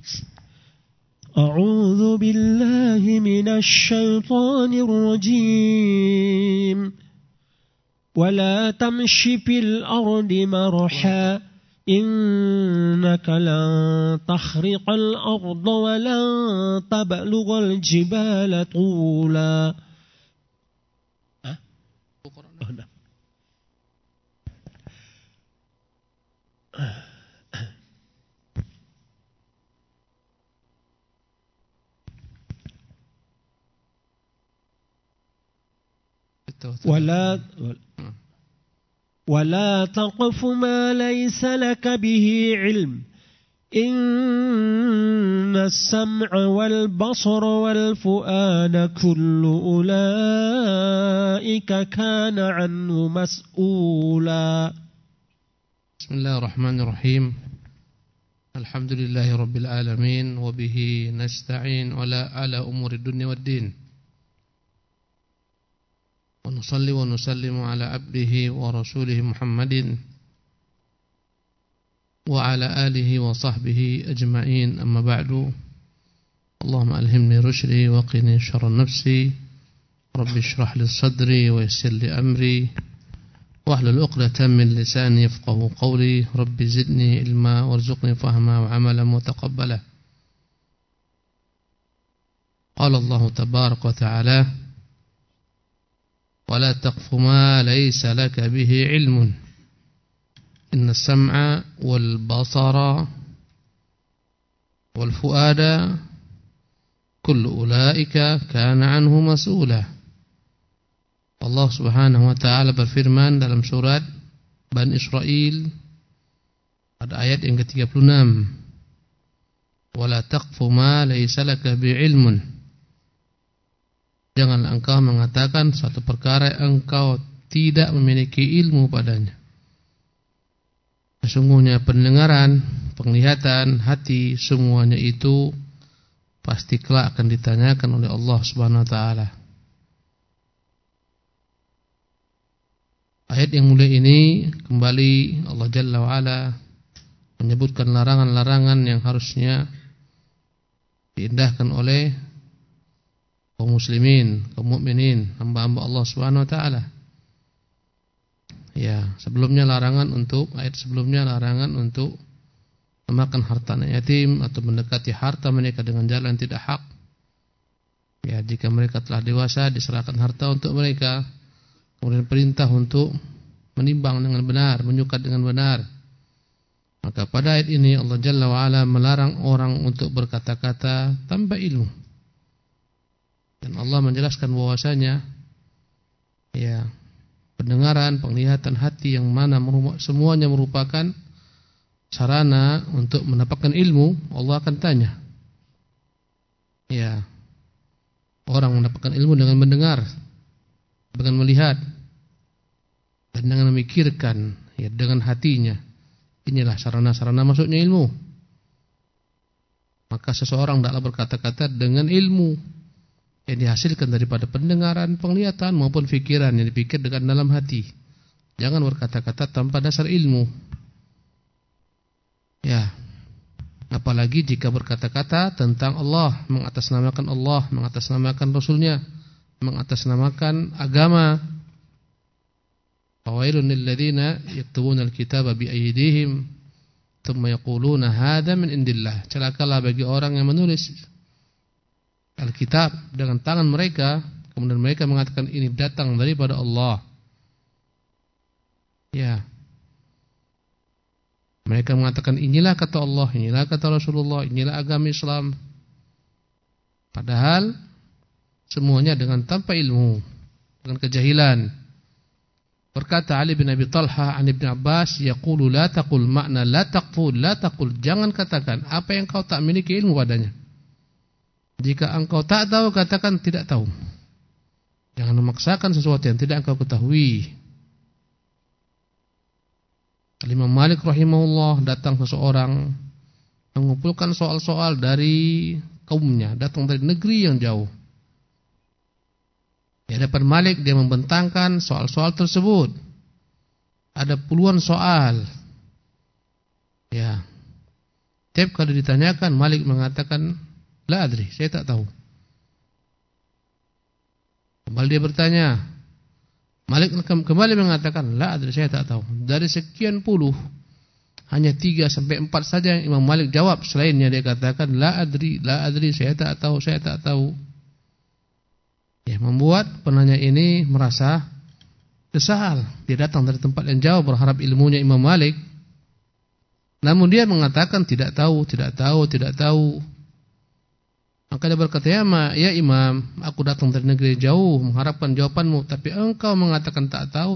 أعوذ بالله من الشيطان الرجيم ولا تمش في الأرض مرحا إنك لن تخرق الأرض ولن تبلغ الجبال طولا. ولا تقف ما ليس لك به علم إن السمع والبصر والفؤاد كل أولئك كان عنه مسؤولا. بسم الله الرحمن الرحيم. الحمد لله رب العالمين وبه نستعين على أمور الدنيا والدين. ونصلي ونسلم على عبده ورسوله محمد وعلى آله وصحبه أجمعين. أما بعد، اللهم ألهمني رشدي وقني شر نفسي. رب اشرح لي صدري ويسر لي أمري واحلل عقدة من لساني يفقهوا قولي. رب زدني علما وارزقني فهما وعملا متقبلا. قال الله تبارك وتعالى: ولا تقف ما ليس لك به علم إن السمع والبصر والفؤاد كل أولئك كان عنه مسؤولا. Allah Subhanahu wa taala berfirman dalam surat Bani Israil pada ayat yang ke-36, wala taqfu ma laysa laka bi'ilmun. Janganlah engkau mengatakan suatu perkara yang engkau tidak memiliki ilmu padanya. Sesungguhnya pendengaran, penglihatan, hati, semuanya itu pasti kelak akan ditanyakan oleh Allah Subhanahu wa taala. Ayat yang mulia ini kembali Allah Jalla wa Ala menyebutkan larangan-larangan yang harusnya diindahkan oleh kaum muslimin, kaum mukminin, hamba-hamba Allah Subhanahu wa taala. Ya, sebelumnya larangan untuk memakan harta anak yatim atau mendekati harta mereka dengan jalan tidak hak. Ya, jika mereka telah dewasa diserahkan harta untuk mereka. Kemudian perintah untuk menimbang dengan benar, menyukat dengan benar. Maka pada ayat ini Allah Jalla wa Ala melarang orang untuk berkata-kata tanpa ilmu. Dan Allah menjelaskan bahwasanya ya, pendengaran, penglihatan, hati yang mana semuanya merupakan sarana untuk mendapatkan ilmu. Allah akan tanya. Ya, orang mendapatkan ilmu dengan mendengar, dengan melihat, dan dengan memikirkan, ya, dengan hatinya. Inilah sarana-sarana masuknya ilmu. Maka seseorang tidaklah berkata-kata dengan ilmu yang dihasilkan daripada pendengaran, penglihatan maupun fikiran yang dipikir dengan dalam hati. Jangan berkata-kata tanpa dasar ilmu. Ya, apalagi jika berkata-kata tentang Allah, mengatasnamakan Rasulnya, mengatasnamakan agama. Fawailun lil ladzina yaktubuna al-kitaba bi aydihim thumma yaquluna hadza min indillah. Celakalah bagi orang yang menulis Alkitab dengan tangan mereka, kemudian mereka mengatakan ini datang daripada Allah. Ya. Mereka mengatakan inilah kata Allah, inilah kata Rasulullah, inilah agama Islam. Padahal semuanya dengan tanpa ilmu, dengan kejahilan. Berkata Ali bin Abi Talha an Ibn Abbas, yaqulu la taqul, makna la taqfu, la taqul, jangan katakan apa yang kau tak miliki ilmu padanya. Jika engkau tak tahu, katakan tidak tahu. Jangan memaksakan sesuatu yang tidak engkau ketahui. Imam Malik rahimahullah, datang seseorang mengumpulkan soal-soal dari kaumnya, datang dari negeri yang jauh. Di hadapan Malik dia membentangkan soal-soal tersebut. Ada puluhan soal. Ya. Tiap kali ditanyakan, Malik mengatakan, la adri, saya tak tahu. Kembali dia bertanya, Malik kembali mengatakan, la adri, saya tak tahu. Dari sekian puluh, hanya 3 sampai 4 saja yang Imam Malik jawab. Selainnya dia katakan, la adri, saya tak tahu, saya tak tahu. Ya, membuat penanya ini merasa kesal. Dia datang dari tempat yang jauh berharap ilmunya Imam Malik. Namun dia mengatakan tidak tahu. Maka dia berkata, ya Imam, aku datang dari negeri jauh mengharapkan jawabanmu, tapi engkau mengatakan tak tahu.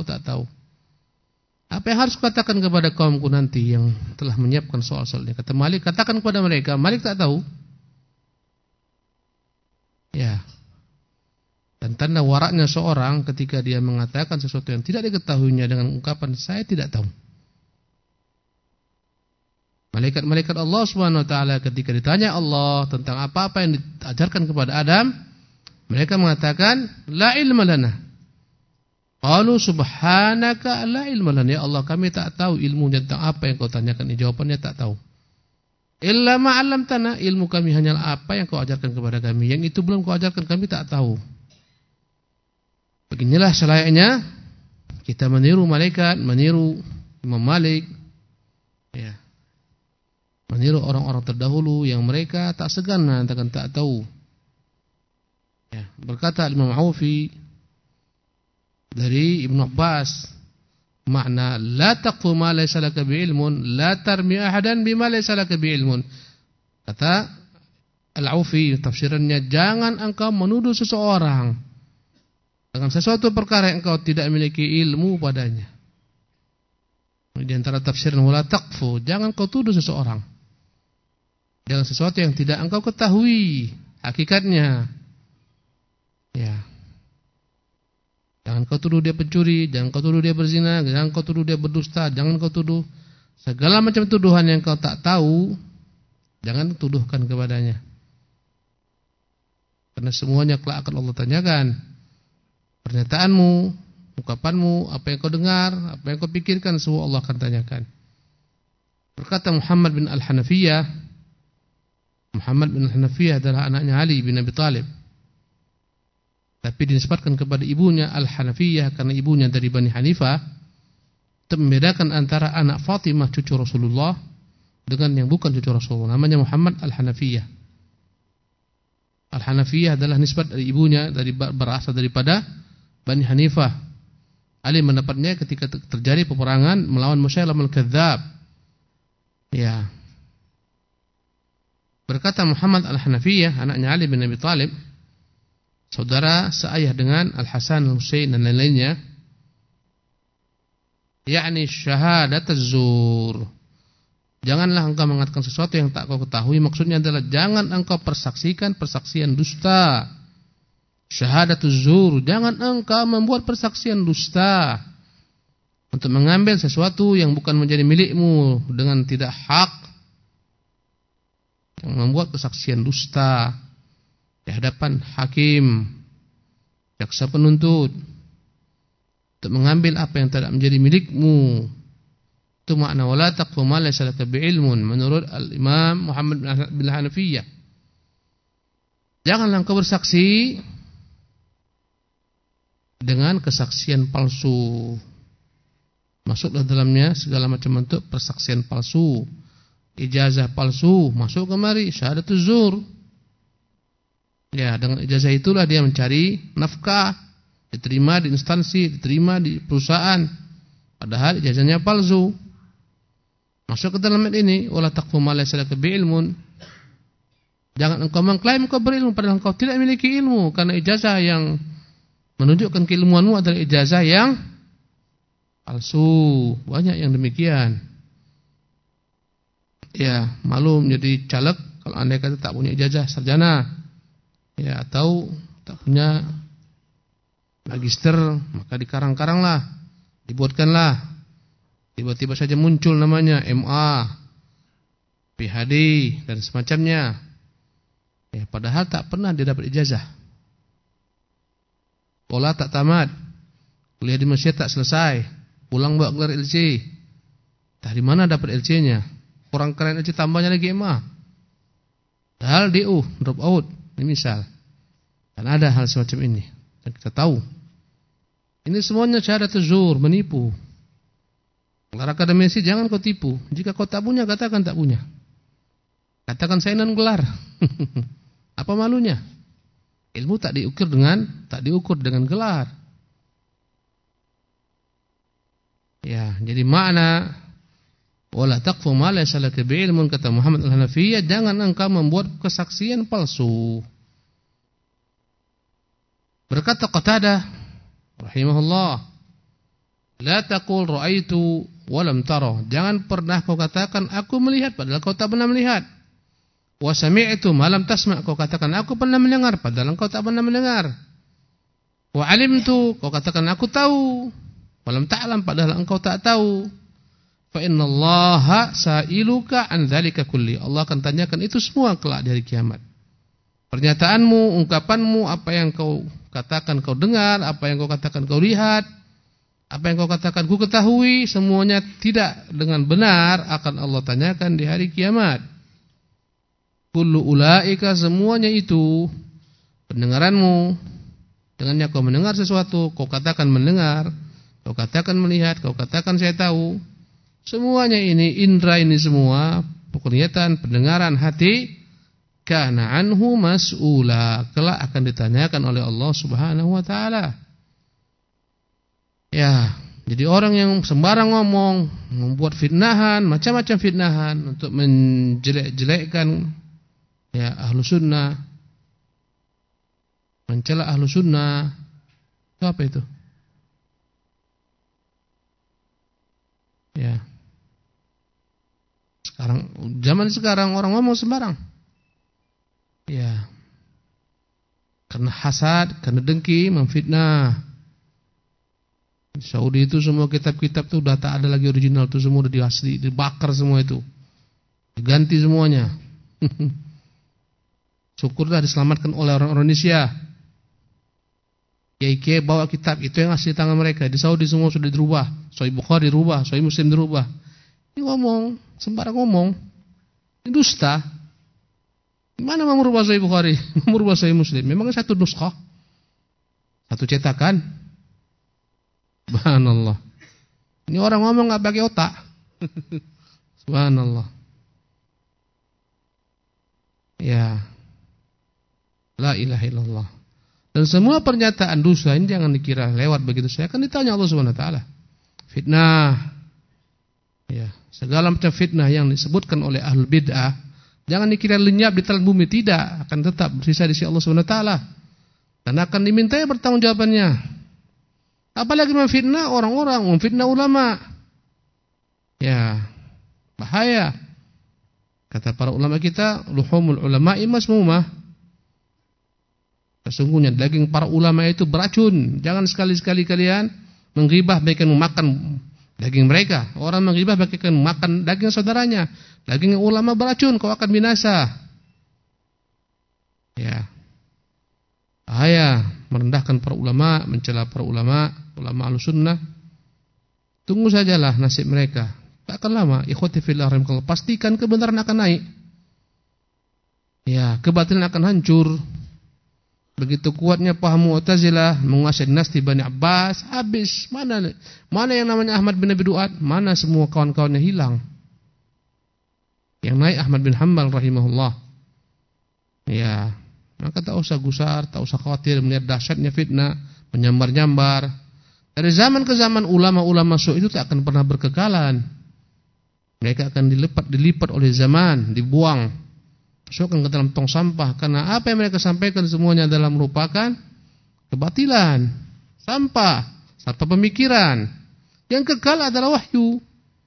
Apa yang harus kukatakan kepada kaumku nanti yang telah menyiapkan soal-soalnya? Kata Malik, katakan kepada mereka, Malik tak tahu. Ya. Dan tanda waraknya seorang ketika dia mengatakan sesuatu yang tidak diketahuinya dengan ungkapan saya tidak tahu. Malaikat-malaikat Allah Subhanahu wa taala ketika ditanya Allah tentang apa-apa yang diajarkan kepada Adam, mereka mengatakan la ilma lana. Qalu subhanaka la ilma lana, ya Allah kami tak tahu ilmunya tentang apa yang kau tanyakan. Jawabannya tak tahu. Illa ma 'allamtana, ilmu kami hanyalah apa yang kau ajarkan kepada kami. Yang itu belum kau ajarkan kami tak tahu. Beginilah selayaknya kita meniru malaikat, meniru Imam Malik, ya. Meniru orang-orang terdahulu yang mereka tak segan mengatakan tak tahu. Ya, berkata Imam Aufi dari Ibnu Abbas, makna la taqfu ma laysa laka bi'ilmun, la tarmi ahadan bima laysa laka bi'ilmun. Kata Al-Aufi tafsirannya, jangan engkau menuduh seseorang dengan sesuatu perkara yang engkau tidak memiliki ilmu padanya. Di antara tafsiran wala taqfu, jangan kau tuduh seseorang dengan sesuatu yang tidak engkau ketahui hakikatnya. Ya. Jangan kau tuduh dia pencuri, jangan kau tuduh dia berzina, jangan kau tuduh dia berdusta, jangan kau tuduh segala macam tuduhan yang kau tak tahu, jangan tuduhkan kepadanya. Karena semuanya kelak akan Allah tanyakan. Pernyataanmu, ungkapanmu, apa yang kau dengar, apa yang kau pikirkan, semua Allah akan tanyakan. Berkata Muhammad bin Al-Hanafiyah, Muhammad bin Al-Hanafiyah adalah anaknya Ali bin Abi Thalib, tapi dinisbatkan kepada ibunya Al-Hanafiyah karena ibunya dari Bani Hanifah, untuk membedakan antara anak Fatimah cucu Rasulullah dengan yang bukan cucu Rasulullah. Namanya Muhammad Al-Hanafiyah. Al-Hanafiyah adalah nisbat dari ibunya, berasal daripada Bani Hanifah. Ali mendapatnya ketika terjadi peperangan melawan Musailamah Al-Kadzdzab. Ya. Berkata Muhammad Al-Hanafiyah, anaknya Ali bin Abi Thalib, saudara seayah dengan Al-Hasan, Al-Husain dan lain-lainnya, yakni syahadat az-zur. Janganlah engkau mengatakan sesuatu yang tak kau ketahui. Maksudnya adalah jangan engkau persaksikan persaksian dusta. Syahadat az-zur, jangan engkau membuat persaksian dusta untuk mengambil sesuatu yang bukan menjadi milikmu dengan tidak hak. Yang membuat kesaksian dusta di hadapan hakim, jaksa penuntut, untuk mengambil apa yang tidak menjadi milikmu. Itu makna wala taqfu ma laysa laka bi'ilmun menurut Al-Imam Muhammad bin Hanafiyah. Janganlah engkau bersaksi dengan kesaksian palsu. Masuklah dalamnya segala macam bentuk persaksian palsu. Ijazah palsu masuk kemari, syahadatuz zur. Ya, dengan ijazah itulah dia mencari nafkah, diterima di instansi, diterima di perusahaan, padahal ijazahnya palsu. Masuk ke dalam ini, wala taqfu ma laysa laka bi'ilmun. Jangan engkau mengklaim engkau berilmu padahal engkau tidak memiliki ilmu, karena ijazah yang menunjukkan keilmuanmu adalah ijazah yang palsu. Banyak yang demikian. Ya, malu menjadi caleg kalau andai kata tak punya ijazah sarjana, ya, atau tak punya magister, maka dikarang-karanglah, dibuatkanlah. Tiba-tiba saja muncul namanya MA, PhD dan semacamnya. Ya, padahal tak pernah dia dapat ijazah. Sekolah tak tamat, kuliah di Malaysia tak selesai, pulang bawa gelar LC. Dari mana dapat LC-nya? kurang keren aja tambahnya lagi MA. Padahal DU, drop out. Ini misal. Dan ada hal semacam ini. Dan kita tahu. Ini semuanya syahadatul zur, menipu. Gelar akademisi jangan kau tipu. Jika kau tak punya, katakan tak punya. Katakan saya non gelar. Apa malunya? Ilmu tak diukur dengan gelar. Ya, jadi makna wala taqfu ma laysa laka bi'ilmun, kata Muhammad Al-Hanafiyah, jangan engkau membuat kesaksian palsu. Berkata Qatadah rahimahullah, la taqul ra'aitu wa lam tara. Jangan pernah kau katakan aku melihat padahal kau tak pernah melihat. Wa sami'tu ma lam tasma', kau katakan aku pernah mendengar padahal engkau tak pernah mendengar. Wa 'alimtu, kau katakan aku tahu, wa lam ta'lam, padahal engkau tak tahu. Fa innallaha sa'iluka an dzalika kulli. Allah akan tanyakan itu semua kelak di hari kiamat. Pernyataanmu, ungkapanmu, apa yang kau katakan kau dengar, apa yang kau katakan kau lihat, apa yang kau katakan ku ketahui, semuanya tidak dengan benar akan Allah tanyakan di hari kiamat. Kullu ulaika, semuanya itu pendengaranmu, dengannya kau mendengar sesuatu, kau katakan mendengar, kau katakan melihat, kau katakan saya tahu. Semuanya ini, indra ini semua, penglihatan, pendengaran, hati, kana anhu mas'ula, kelak akan ditanyakan oleh Allah Subhanahu wa taala. Ya, jadi orang yang sembarang ngomong, membuat fitnahan, macam-macam fitnahan untuk menjelek-jelekkan ya ahlu sunnah, mencela ahlu sunnah, itu apa itu? Ya. Zaman sekarang orang ngomong sembarang. Ya. Karena hasad, karena dengki, memfitnah. Di Saudi itu semua kitab-kitab itu sudah tak ada lagi original, itu semua sudah diasli, dibakar semua itu. Diganti semuanya. Syukurlah diselamatkan oleh orang Indonesia. Kiai-kiai bawa kitab itu yang asli tangan mereka. Di Saudi semua sudah dirubah. Sahih Bukhari dirubah, Sahih Muslim dirubah. Ini ngomong, sembarang ngomong. Ini dusta. Mana mau merubah Sahih Bukhari, mau merubah Sahih Muslim? Memangnya satu nuskah? Satu cetakan? Subhanallah. Ini orang ngomong enggak pakai otak. Subhanallah. Ya. La ilaha illallah. Dan semua pernyataan dosa ini jangan dikira lewat begitu saja. Akan ditanya Allah Subhanahu wa taala. Fitnah. Ya, segala macam fitnah yang disebutkan oleh ahlul bid'ah jangan dikira lenyap di telan bumi, tidak, akan tetap bersisa di sisi Allah Subhanahu wa taala. Dan akan dimintai pertanggungjawabannya. Apalagi memfitnah orang-orang, memfitnah ulama. Ya, bahaya. Kata para ulama kita, luhumul ulama'i masmumah. Sesungguhnya daging para ulama itu beracun. Jangan sekali-sekali kalian menggibah bagaikan memakan daging mereka. Orang menggibah bagaikan makan daging saudaranya. Daging ulama beracun, kau akan binasa. Ya. Bahaya merendahkan para ulama, mencela para ulama, ulama Ahlussunnah. Tunggu sajalah nasib mereka. Tak akan lama, ikhwati fillah rahimakumullah, pastikan kebenaran akan naik. Ya, kebatilan akan hancur. Begitu kuatnya paham Mu'tazilah menguasai dinasti Bani Abbas, habis. Mana yang namanya Ahmad bin Abi Duat? Mana semua kawan-kawannya hilang. Yang naik Ahmad bin Hanbal rahimahullah. Ya, maka tak usah gusar, tak usah khawatir melihat dahsyatnya fitnah, menyambar-nyambar. Dari zaman ke zaman ulama-ulama su itu tak akan pernah berkekalan. Mereka akan dilipat oleh zaman, dibuang. Masukkan ke dalam tong sampah, karena apa yang mereka sampaikan semuanya adalah merupakan kebatilan, sampah pemikiran. Yang kekal adalah wahyu.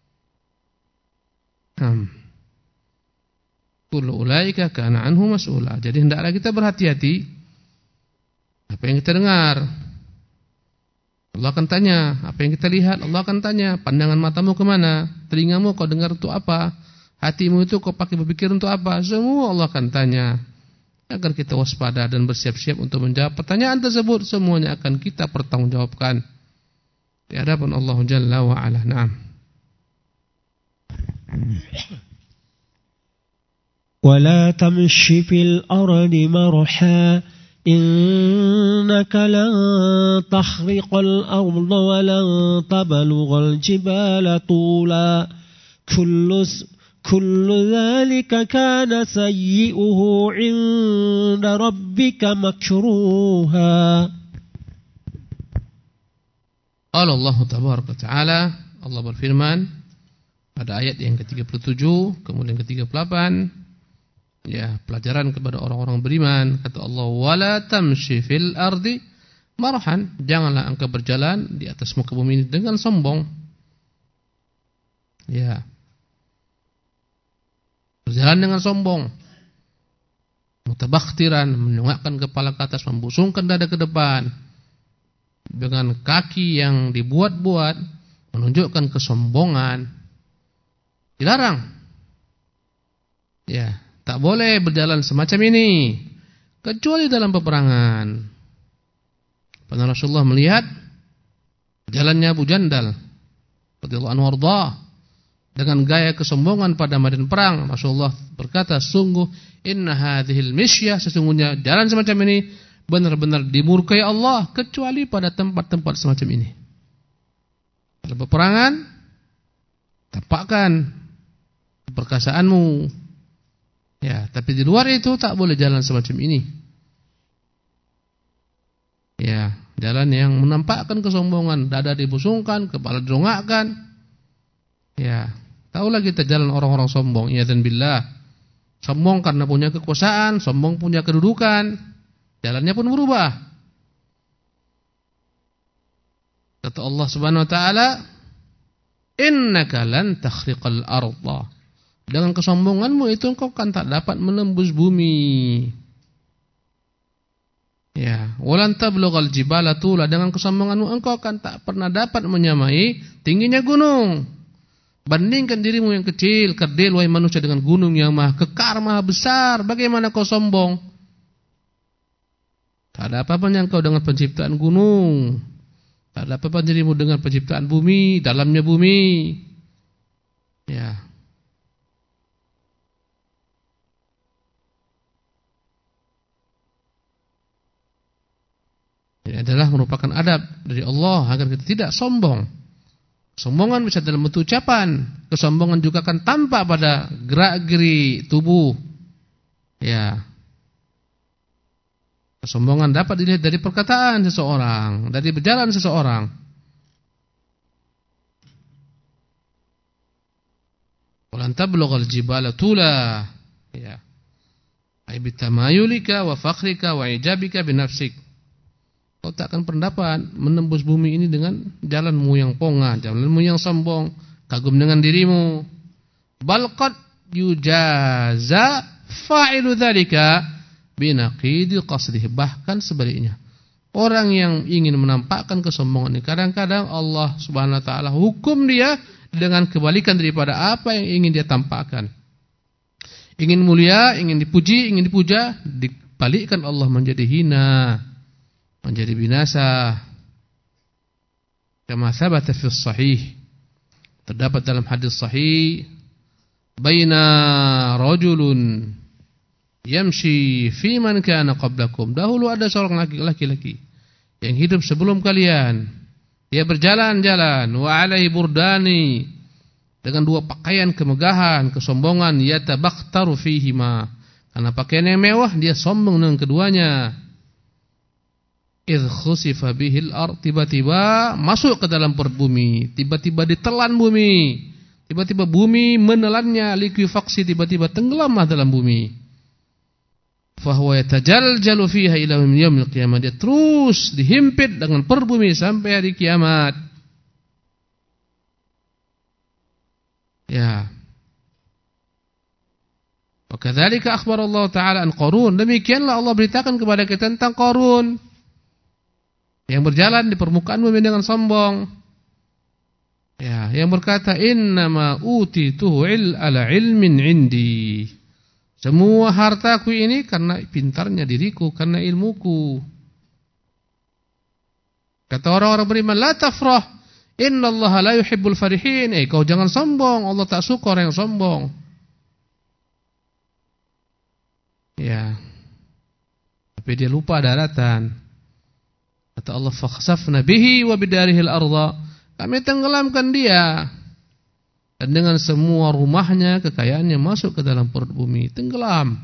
Kullu ulaika kana anhu mas'ula. Jadi hendaklah kita berhati-hati apa yang kita dengar. Allah akan tanya, apa yang kita lihat Allah akan tanya. Pandangan matamu kemana? Telingamu kau dengar untuk apa? Hatimu itu kau pakai berpikir untuk apa? Semua Allah akan tanya. Agar kita waspada dan bersiap-siap untuk menjawab pertanyaan tersebut. Semuanya akan kita pertanggungjawabkan di hadapan Allah Jalla wa Ala. Naam. ولا تمش في الأرض مرحا إنك لن تخرق الأرض ولن تبلغ الجبال طولا كل ذلك كان سيئه عند ربك مكروها. قال Allah Tabaraka Ta'ala, Allah berfirman pada ayat yang ke-37 kemudian ke-38, ya, pelajaran kepada orang-orang beriman. Kata Allah, wala tamshi fil ardi marhan, janganlah engkau berjalan di atas muka bumi ini dengan sombong. Ya, berjalan dengan sombong, mutabakhtiran, menunggakkan kepala ke atas, membusungkan dada ke depan, dengan kaki yang dibuat-buat, menunjukkan kesombongan. Dilarang. Ya, tak boleh berjalan semacam ini kecuali dalam peperangan. Pada Rasulullah melihat jalannya Abu Jandal radhiyallahu anhu warda dengan gaya kesombongan pada medan perang. Rasulullah berkata, sungguh inna hadhil misyah, sesungguhnya jalan semacam ini benar-benar dimurkai Allah kecuali pada tempat-tempat semacam ini. Dalam peperangan, tampakkan perkasaanmu. Ya, tapi di luar itu tak boleh jalan semacam ini. Ya, jalan yang menampakkan kesombongan, dada dibusungkan, kepala dirongakkan. Ya, tahulah kita jalan orang-orang sombong, ya dan billah. Sombong karena punya kekuasaan, sombong punya kedudukan. Jalannya pun berubah. Kata Allah Subhanahu wa taala, innaka lan takhriqal arda. Dengan kesombonganmu itu engkau kan tak dapat menembus bumi. Ya, walan tablughal jibala tula, dengan kesombonganmu engkau kan tak pernah dapat menyamai tingginya gunung. Bandingkan dirimu yang kecil, kerdil wahai manusia dengan gunung yang maha kekar, maha besar, bagaimana kau sombong? Tak ada apa-apanya engkau dengan penciptaan gunung. Tak ada apa-apa dirimu dengan penciptaan bumi, dalamnya bumi. Ya. Ini adalah merupakan adab dari Allah agar kita tidak sombong. Kesombongan bisa dalam bentuk ucapan. Kesombongan juga akan tampak pada gerak-gerik tubuh. Ya. Kesombongan dapat dilihat dari perkataan seseorang, dari berjalan seseorang. Walan tablughal jibala tula. Ya. Ai bitamayulika wa fakhrika wa ijabika binafsik. Kau tak akan pernah dapat menembus bumi ini dengan jalanmu yang pongah, jalanmu yang sombong, kagum dengan dirimu. Bal qad yujaza fa'ilu dzalika binaqidi qasdihi, bahkan sebaliknya. Orang yang ingin menampakkan kesombongan ini kadang-kadang Allah Subhanahu wa taala hukum dia dengan kebalikan daripada apa yang ingin dia tampakkan. Ingin mulia, ingin dipuji, ingin dipuja, dibalikkan Allah menjadi hina, menjadi binasa. Kama thabata fi sahih, terdapat dalam hadis sahih, baina rajulun yamshi fi man kana qablakum. Dahulu ada seorang laki-laki yang hidup sebelum kalian. Dia berjalan-jalan wa alaihi burdani, dengan dua pakaian kemegahan, kesombongan, yatabakhtaru fihima, karena pakaian yang mewah dia sombong dengan keduanya. Idh khusifa bihil ard, tiba-tiba masuk ke dalam perut bumi, tiba-tiba ditelan bumi, tiba-tiba bumi menelannya, likuifaksi, tiba-tiba tenggelamlah dalam bumi. Fahuwa yatajaljalu fiha ila yaumil qiyamah, dia terus dihimpit dengan perbumi sampai hari kiamat. Ya. Wa kadzalika akhbar Allah taala an Qarun, demikianlah Allah beritakan kepada kita tentang Qarun yang berjalan di permukaan bumi dengan sombong. Ya, yang berkata innama utituhu ala ilmin indi. Semua hartaku ini karena pintarnya diriku, karena ilmuku. Kata orang-orang beriman, la tafrah, innallaha la yuhibbul farihin. Kau jangan sombong, Allah tak suka orang yang sombong. Ya. Tapi dia lupa daratan. Kata Allah, fakhsafna bihi wa bidarihil arda. Kami tenggelamkan dia. Dan dengan semua rumahnya, kekayaannya masuk ke dalam perut bumi, tenggelam.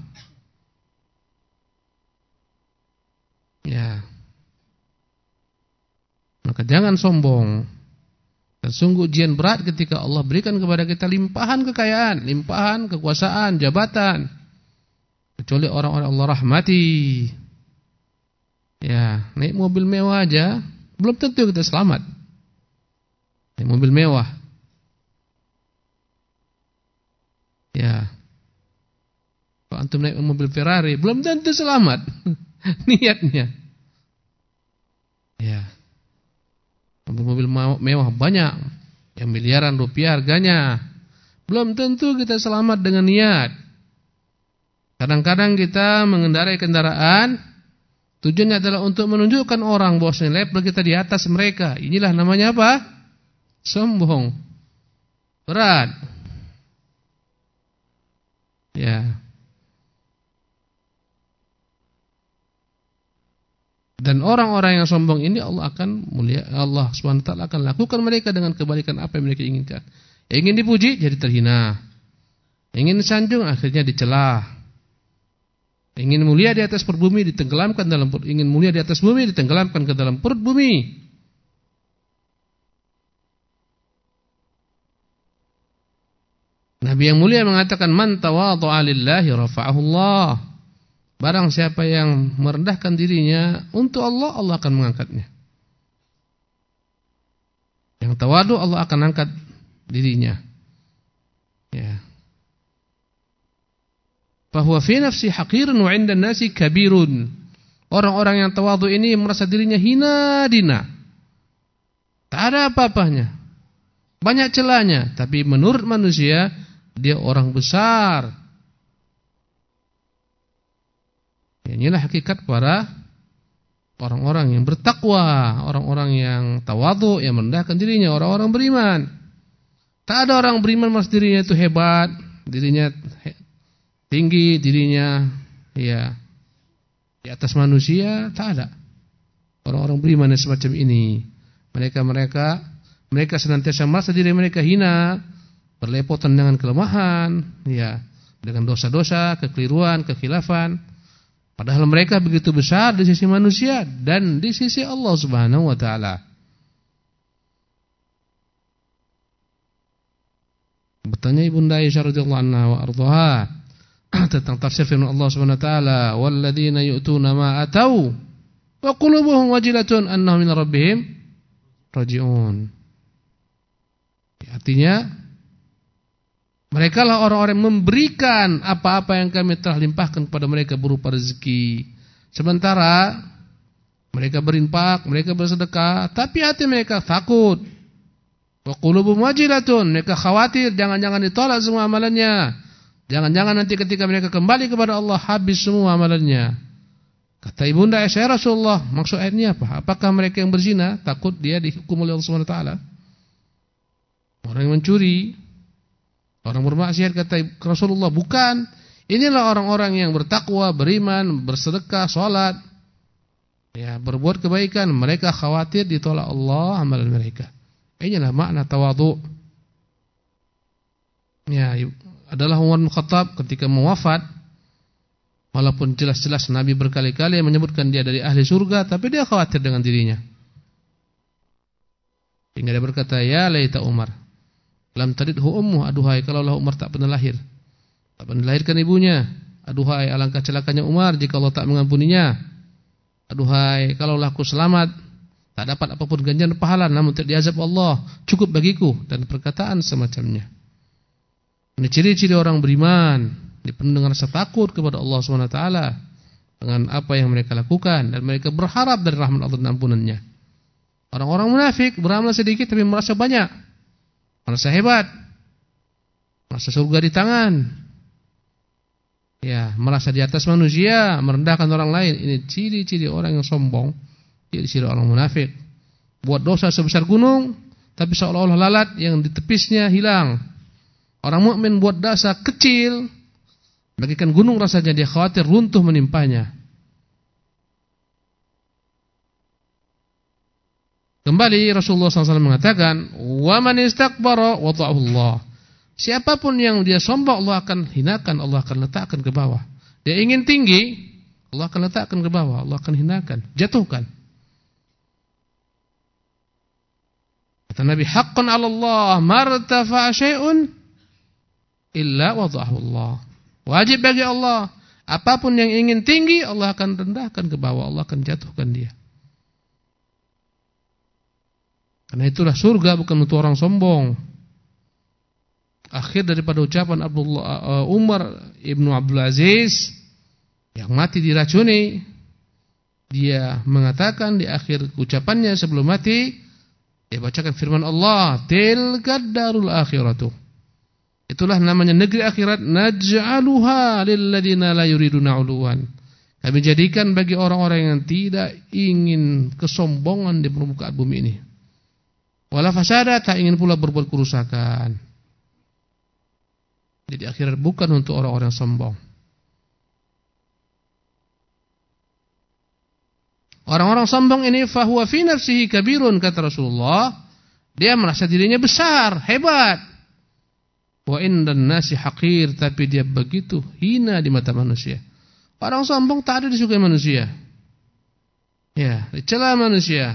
Ya. Maka jangan sombong. Dan sungguh ujian berat ketika Allah berikan kepada kita limpahan kekayaan, limpahan kekuasaan, jabatan. Kecuali orang-orang Allah rahmati. Ya, naik mobil mewah aja belum tentu kita selamat. Naik mobil mewah. Ya. Kalau antum naik mobil Ferrari belum tentu selamat. Niatnya. Ya. Mobil-mobil mewah banyak, yang miliaran rupiah harganya. Belum tentu kita selamat dengan niat. Kadang-kadang kita mengendarai kendaraan tujuannya adalah untuk menunjukkan orang bahwasanya level kita di atas mereka. Inilah namanya apa? Sombong. Berat. Ya. Dan orang-orang yang sombong ini Allah akan mulia, Allah SWT akan lakukan mereka dengan kebalikan apa yang mereka inginkan. Ingin dipuji jadi terhina. Ingin disanjung akhirnya dicela. Ingin mulia di atas perut bumi ditenggelamkan dalam perut, ingin mulia di atas bumi ditenggelamkan ke dalam perut bumi. Nabi yang mulia mengatakan man tawadhu'a lillahi rafa'ahu Allah. Barang siapa yang merendahkan dirinya untuk Allah, Allah akan mengangkatnya. Yang tawadu, Allah akan angkat dirinya. Ya. Fahuwa fi nafsi haqirun wa 'inda an-nasi kabirun. Orang-orang yang tawadu ini merasa dirinya hina dina. Tak ada apa-apanya. Banyak celahnya, tapi menurut manusia dia orang besar. Inilah hakikat para orang-orang yang bertakwa, orang-orang yang tawadhu, yang merendahkan dirinya, orang-orang beriman. Tak ada orang beriman merasa dirinya itu hebat, dirinya tinggi, dirinya ya di atas manusia, tak ada. Orang-orang beriman yang semacam ini, mereka senantiasa merasa diri mereka hina, berlepotan dengan kelemahan, ya, dengan dosa-dosa, kekeliruan, kekhilafan. Padahal mereka begitu besar di sisi manusia dan di sisi Allah Subhanahu wa taala. Bertanya Ibunda Aisyah radhiyallahu anha wa ardhaha tentang tafsir firman Allah Subhanahu wa taala, "Walladzina yu'tuna ma atau wa qulubuhum wajilatun annahum min rabbihim raji'un." Artinya mereka lah orang-orang yang memberikan apa-apa yang kami telah limpahkan kepada mereka berupa rezeki. Sementara mereka berinfak, mereka bersedekah, tapi hati mereka takut. Wa qulubuhum wajilatun, mereka khawatir jangan-jangan ditolak semua amalannya. Jangan-jangan nanti ketika mereka kembali kepada Allah habis semua amalannya. Kata Ibunda Aisyah, Rasulullah, maksud ayatnya apa? Apakah mereka yang berzina takut dia dihukum oleh Allah Subhanahu wa taala? Orang yang mencuri, orang bermaksiat, kata Rasulullah, bukan. Inilah orang-orang yang bertakwa, beriman, bersedekah, sholat, ya, berbuat kebaikan. Mereka khawatir ditolak Allah amalan mereka. Inilah makna tawadhu. Ya, adalah Umar bin Khattab ketika mewafat, walaupun jelas-jelas Nabi berkali-kali menyebutkan dia dari ahli surga, tapi dia khawatir dengan dirinya. Hingga dia berkata, ya laita Umar lam talidhu ummuh, aduhai kalaulah Umar tak pernah lahir, tak pernah dilahirkan ibunya. Aduhai alangkah celakanya Umar jika Allah tak mengampuninya. Aduhai kalaulah aku selamat, tak dapat apapun ganjaran pahala, namun tidak diazab Allah, cukup bagiku, dan perkataan semacamnya. Ini ciri-ciri orang beriman, dipenuhi dengan rasa takut kepada Allah SWT dengan apa yang mereka lakukan, dan mereka berharap dari rahmat Allah dan ampunannya. Orang-orang munafik beramal sedikit tapi merasa banyak, merasa hebat, merasa surga di tangan, ya, merasa di atas manusia, merendahkan orang lain. Ini ciri-ciri orang yang sombong, ciri-ciri orang munafik. Buat dosa sebesar gunung, tapi seolah-olah lalat yang di tepisnya hilang. Orang mukmin buat dosa kecil, Bagaikan gunung rasanya, dia khawatir runtuh menimpanya. Kembali Rasulullah SAW mengatakan, "Wa man istakbara wada'ahu Allah." Siapapun yang dia sombong, Allah akan hinakan, Allah akan letakkan ke bawah. Dia ingin tinggi, Allah akan letakkan ke bawah, Allah akan hinakan, jatuhkan. Kata Nabi, "Haqqan 'ala Allah martafa'a syai'un illa wada'ahu Allah." Wajib bagi Allah, apapun yang ingin tinggi, Allah akan rendahkan ke bawah, Allah akan jatuhkan dia. Karena itulah surga bukan untuk orang sombong. Akhir daripada ucapan Umar ibnu Abdul Aziz yang mati diracuni, dia mengatakan di akhir ucapannya sebelum mati, dia bacakan firman Allah, "Tilkad darul akhiratu." Itulah namanya negeri akhirat, naj'aluha lil ladzina la yuriduna 'uluwan. Kami jadikan bagi orang-orang yang tidak ingin kesombongan di permukaan bumi ini. Wala fasada, tak ingin pula berbuat kerusakan. Jadi akhirat bukan untuk orang-orang sombong. Orang-orang sombong ini fahuwa fi nafsihi kabirun, kata Rasulullah. Dia merasa dirinya besar, hebat. Wa indan nasi haqir, tapi dia begitu hina di mata manusia. Orang sombong tak ada disukai manusia. Ya, dicela manusia.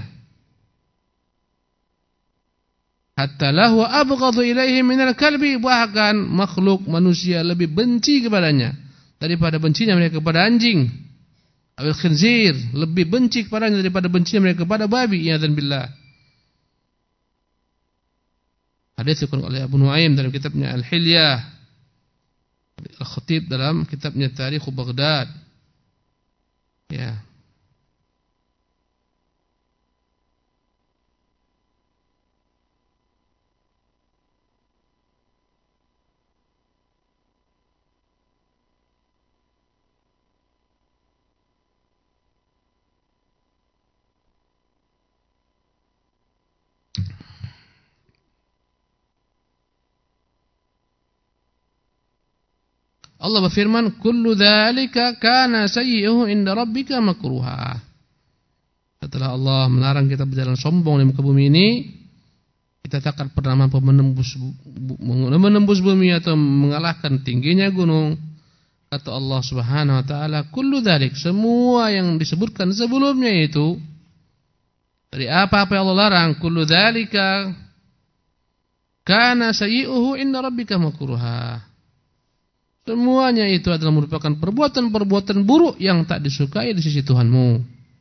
Hatta lahu abghadu ilaihi minal kalbi, bahkan makhluk manusia lebih benci kepadanya daripada bencinya mereka kepada anjing. Awil khinzir, lebih benci kepadanya daripada bencinya mereka kepada babi. Iyadzan billah. Hadis dikutip oleh Abu Nuaim dalam kitabnya Al-Hilyah, Al-Khatib dalam kitabnya Tarikh Baghdad. Ya. Allah berfirman, "Kullu dzalika kana sayyi'uhu inda rabbika makruha." Setelah Allah melarang kita berjalan sombong di muka bumi ini, kita tak akan pernah mampu menembus bumi atau mengalahkan tingginya gunung. Kata Allah Subhanahu wa taala, "Kullu dzalik", semua yang disebutkan sebelumnya itu dari apa-apa yang Allah larang, kullu dzalika kana sayyi'uhu inda rabbika makruha. Semuanya itu adalah merupakan perbuatan-perbuatan buruk yang tak disukai di sisi Tuhanmu.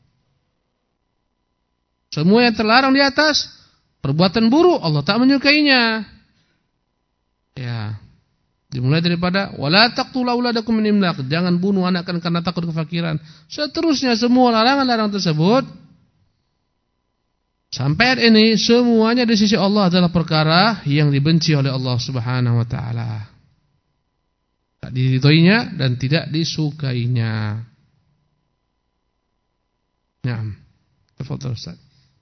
Semua yang terlarang di atas, perbuatan buruk, Allah tak menyukainya. Ya. Dimulai daripada wala taqtulu auladakum min imlaq, jangan bunuh anak kalian karena takut kefakiran. Seterusnya semua larangan-larangan tersebut sampai ayat ini semuanya di sisi Allah adalah perkara yang dibenci oleh Allah Subhanahu wa taala. Tak diridhoinya dan tidak disukainya. Naam. Tafadhal Ustaz.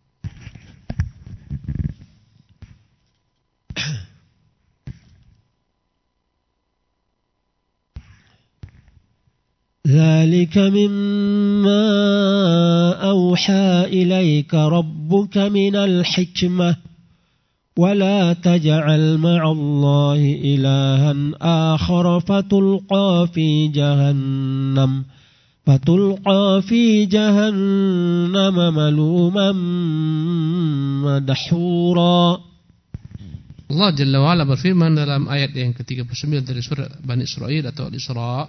ذلك مما أوحى إليك ربك من الحكمة ولا تجعل مع الله إلها آخر فتلقى في جهنم ملوما مدحورا. Allah Jalla wa'ala berfirman dalam ayat yang ke-39 dari surah Bani Israil atau Al-Isra,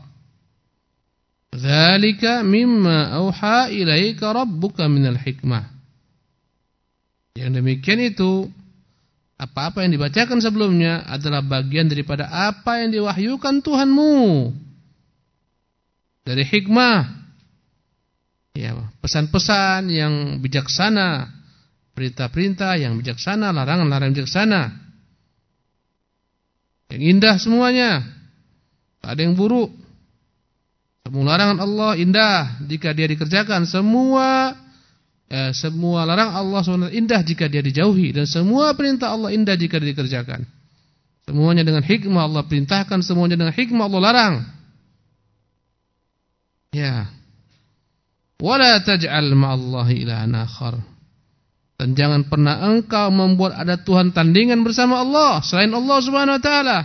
"Dzalika mimma auha ilaika rabbuka minal hikmah." Yang demikian itu, apa-apa yang dibacakan sebelumnya adalah bagian daripada apa yang diwahyukan Tuhanmu dari hikmah. Ya, pesan-pesan yang bijaksana, perintah-perintah yang bijaksana, larangan-larangan bijaksana. Yang indah semuanya, tak ada yang buruk. Semua larangan Allah indah jika dia dikerjakan, semua larangan Allah SWT indah jika dia dijauhi, dan semua perintah Allah indah jika dia dikerjakan. Semuanya dengan hikmah Allah perintahkan, semuanya dengan hikmah Allah larang. Ya. Wala taj'al ma'allahi ilahan akhar. Dan jangan pernah engkau membuat ada Tuhan tandingan bersama Allah selain Allah Subhanahu wa taala.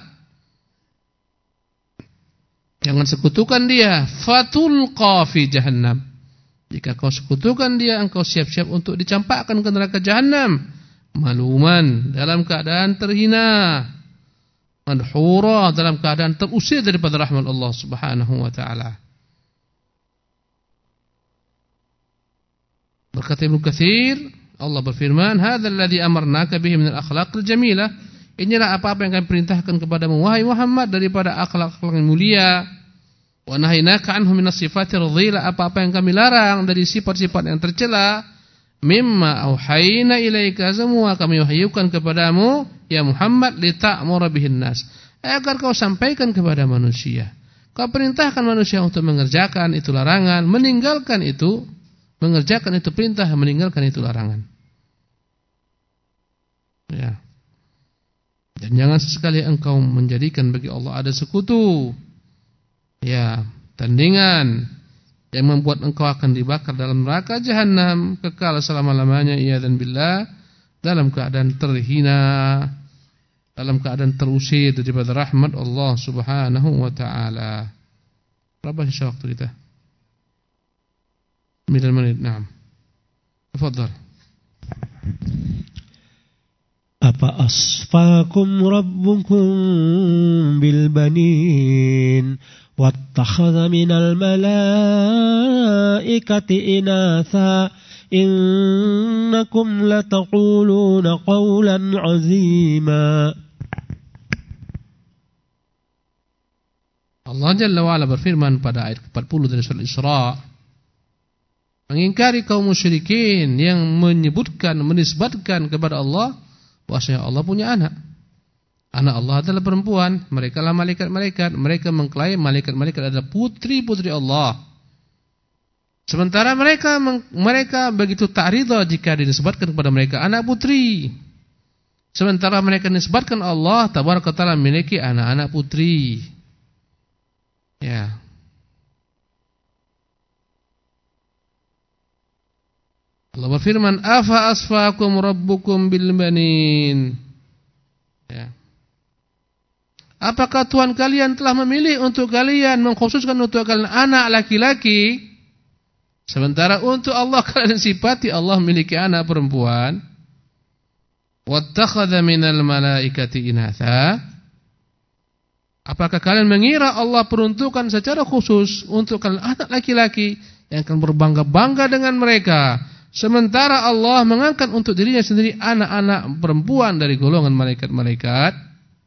Jangan sekutukan dia. Fatulqa fi jahannam. Jika kau sekutukan dia, engkau siap-siap untuk dicampakkan ke neraka jahannam. Maluman, dalam keadaan terhina. Madhura, dalam keadaan terusir daripada rahmat Allah Subhanahu wa taala. Berkata Ibnu Katsir, Allah berfirman, "Hadzal ladzi amarnaka bihi minal akhlaqil jamilah." Inilah apa-apa yang kami perintahkan kepadamu wahai Muhammad daripada akhlak-akhlak yang mulia. Wa nahainaka anhu minas sifatir radhilah, apa-apa yang kami larang dari sifat-sifat yang tercela. Mimma auhayna ilaika, semua kami wahyukan kepadamu ya Muhammad lita'mura bihin nas, agar kau sampaikan kepada manusia. Kau perintahkan manusia untuk mengerjakan itu larangan, meninggalkan itu, mengerjakan itu perintah, meninggalkan itu larangan. Ya. Dan jangan sesekali engkau menjadikan bagi Allah ada sekutu. Ya, tandingan yang membuat engkau akan dibakar dalam neraka jahanam kekal selama-lamanya, iyadzan billah, dalam keadaan terhina, dalam keadaan terusir daripada rahmat Allah Subhanahu wa taala. Berapa sisa waktu kita? 9 menit. Naam. Tafadhal. Apa asfakum rabbukum bil banin wattakhadha minal malaikati inatha innakum lataquluna qawlan azima. Allah Jalla wa'ala berfirman pada ayat 40 dari surah Isra, mengingkari kaum musyrikin yang menisbatkan kepada Allah bahwasanya Allah punya anak. Anak Allah adalah perempuan, mereka lah malaikat-malaikat, mereka mengklaim malaikat-malaikat adalah putri-putri Allah. Sementara mereka begitu tak ridha jika dinisbatkan kepada mereka anak putri. Sementara mereka nisbatkan Allah tabaraka taala memiliki anak-anak putri. Ya. Allah berfirman, "Afa asfakum rabbukum bil banin." Ya. Apakah Tuhan kalian telah memilih untuk kalian, mengkhususkan untuk kalian anak laki-laki, sementara untuk Allah kalian sifati Allah memiliki anak perempuan? Wattakhadha minal malaikati inatha. Apakah kalian mengira Allah peruntukan secara khusus untuk kalian anak laki-laki yang akan berbangga-bangga dengan mereka, sementara Allah mengangkat untuk dirinya sendiri anak-anak perempuan dari golongan malaikat-malaikat?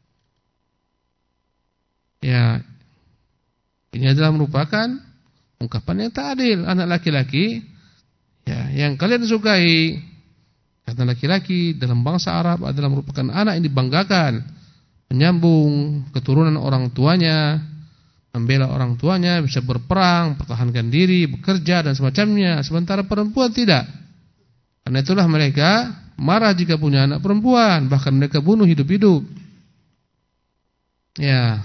Ya, ini adalah merupakan ungkapan yang tak adil. Anak laki-laki, ya, yang kalian sukai, karena laki-laki dalam bangsa Arab adalah merupakan anak yang dibanggakan, menyambung keturunan orang tuanya, membela orang tuanya, bisa berperang, pertahankan diri, bekerja dan semacamnya. Sementara perempuan tidak. Karena itulah mereka marah jika punya anak perempuan, bahkan mereka bunuh hidup-hidup. Ya.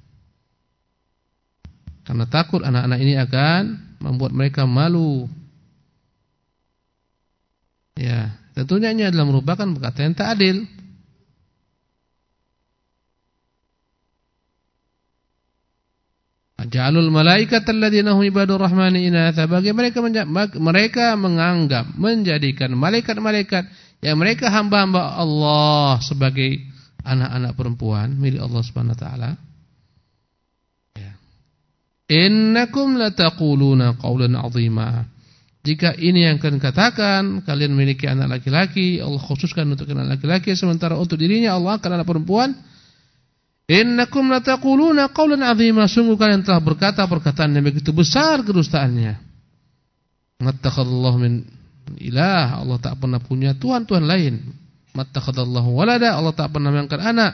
Karena takut anak-anak ini akan membuat mereka malu. Ya, tentunya ini adalah merupakan perkataan yang tak adil. Ja'alul malaikata alladziina hum ibadur rahmani inatha. Bagi mereka menganggap, menjadikan malaikat-malaikat yang mereka hamba-hamba Allah sebagai anak-anak perempuan milik Allah Subhanahu wa taala. Innakum lataquluna qawlan 'azima. Jika ini yang kalian katakan, kalian memiliki anak laki-laki, Allah khususkan untuk anak laki-laki, sementara untuk dirinya Allah akan anak perempuan. Innakum lataquluna qawlan 'azima. Sungguh kalian telah berkata perkataan yang begitu besar kedustaannya. Mattakhadallahu min ilah. Allah tak pernah punya tuhan-tuhan lain. Mattakhadallahu walada. Allah tak pernah mengangkat anak.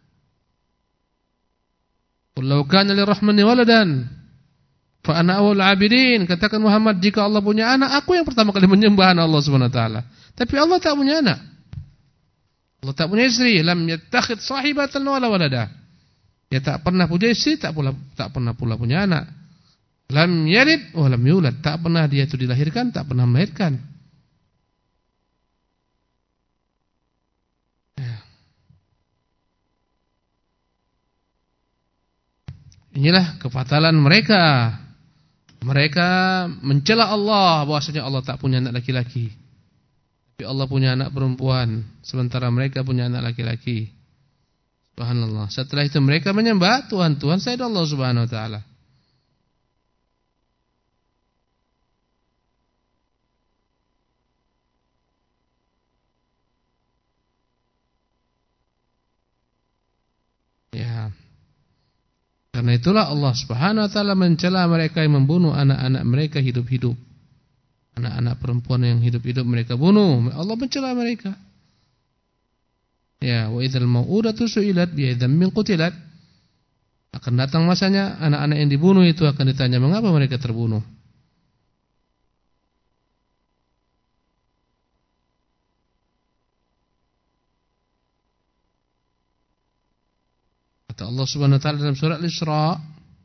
Qul law kana lirrahmani waladan fa ana awwalul 'abidin. Katakan Muhammad, jika Allah punya anak, aku yang pertama kali menyembah Allah Subhanahu wa taala. Tapi Allah tak punya anak. Allah tak punya istri, lam yattakhid sahibatan wala walada. Dia tak pernah punya istri, tak pernah pula punya anak. Lam yalid wa lam yulad, tak pernah dia itu dilahirkan, tak pernah melahirkan. Ya. Inilah kefatalan mereka. Mereka mencela Allah bahwasanya Allah tak punya anak laki-laki. Tapi Allah punya anak perempuan, sementara mereka punya anak laki-laki. Subhanallah. Setelah itu mereka menyembah Tuhan selain Allah Subhanahu wa taala. Ya. Karena itulah Allah Subhanahu wa taala mencela mereka yang membunuh anak-anak mereka hidup-hidup. Anak-anak perempuan yang hidup-hidup mereka bunuh. Allah mencela mereka. Ya, wa idzal mau'udatu su'ilat bi dzambin qutilat. Akan datang masanya anak-anak yang dibunuh itu akan ditanya mengapa mereka terbunuh. Kata Allah Subhanahu wa taala dalam surat Al-Isra,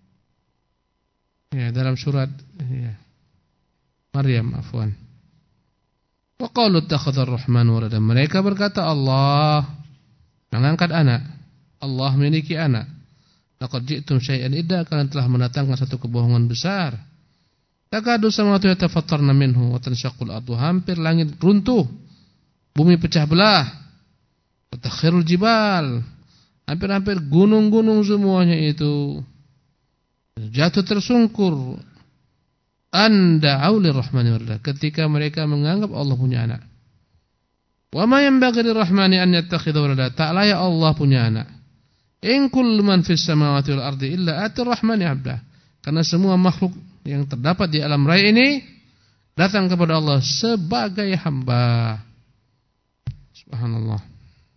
ya, dalam surat Maryam, afwan. Wa qalu ittakhadha ar-rahmanu walada. Mereka berkata Allah mengangkat anak. Allah memiliki anak. Laqad ji'tum syai'an idda, kalian telah mendatangkan satu kebohongan besar. Takadu samawati yatafattarna minhu wa tanshaqqul ardu, hampir langit runtuh, bumi pecah belah. Wa takhirul jibal, hampir-hampir gunung-gunung semuanya itu jatuh tersungkur. Anda aulir rahmani walada, ketika mereka menganggap Allah punya anak. Wa ma yanbaghi lirrahmani an yattakhidha walada, tak layak Allah punya anak. In kullu man fis samawati wal ardi illa atir rahmani abda, karena semua makhluk yang terdapat di alam raya ini datang kepada Allah sebagai hamba. Subhanallah.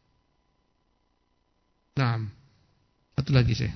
Naam. Satu lagi Syekh.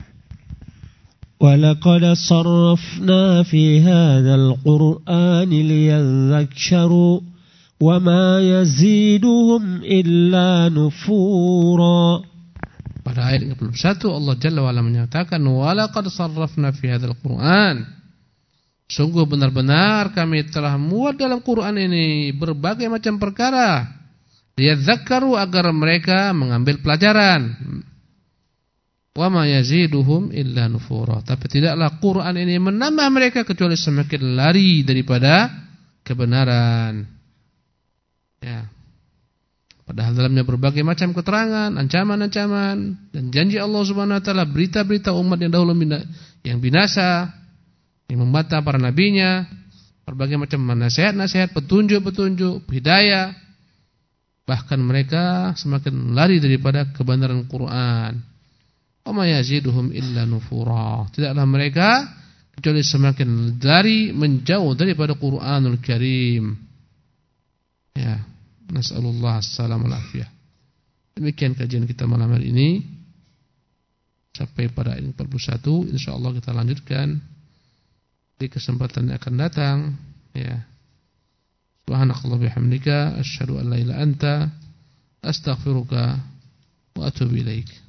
وَلَقَدْ صَرَّفْنَا فِي هَذَا الْقُرْآنِ لِيَذَّكَّرُوا وَمَا يَزِيدُهُمْ إِلَّا نُفُورًا. Pada ayat 51 Allah Jalla wa Ala menyatakan وَلَقَدْ صَرَّفْنَا فِي هَذَا الْقُرْآنِ, sungguh benar-benar kami telah muat dalam Quran ini berbagai macam perkara, liyadzakkaru, agar mereka mengambil pelajaran. Wa ma yaziduhum illa nufura, tapi tidaklah Quran ini menambah mereka kecuali semakin lari daripada kebenaran. Ya. Padahal dalamnya berbagai macam keterangan, ancaman-ancaman dan janji Allah Subhanahu wa taala, berita-berita umat yang dahulu yang binasa, yang membantah para nabinya, berbagai macam nasihat-nasihat, petunjuk-petunjuk, hidayah. Bahkan mereka semakin lari daripada kebenaran Quran. Wa ma yaziduhum illa nufura, tidaklah mereka kecuali semakin lari menjauh daripada Quranul Karim. Ya, nas'alullah as-salamul afiyah. Demikian kajian kita malam hari ini. Sampai pada ayat 41, insyaallah kita lanjutkan di kesempatan yang akan datang, ya. Subhanakallah bihamdika asyhadu an la ilaha illa anta astaghfiruka wa atubu ilaik.